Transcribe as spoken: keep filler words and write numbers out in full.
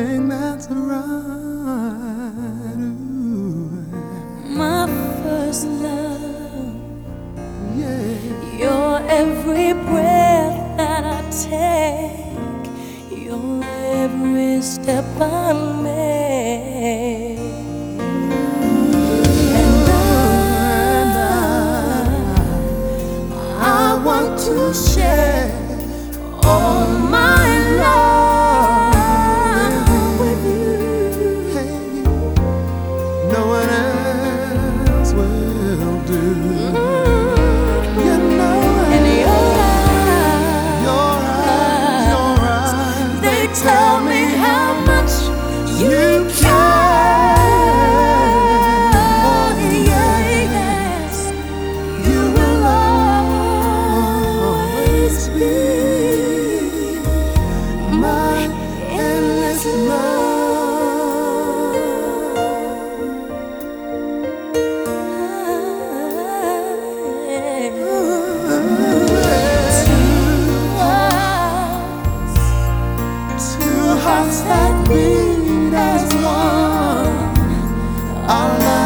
thing that's right. Ooh. My first love, Yeah. your every breath that I take, your every step I make. And I, I want to share all my love with you. Hey, no one else will do. You know it. And your eyes, Your eyes, your eyes, they tell me how much you care. Yes, you will always be my endless Two hearts that beat as one. Our love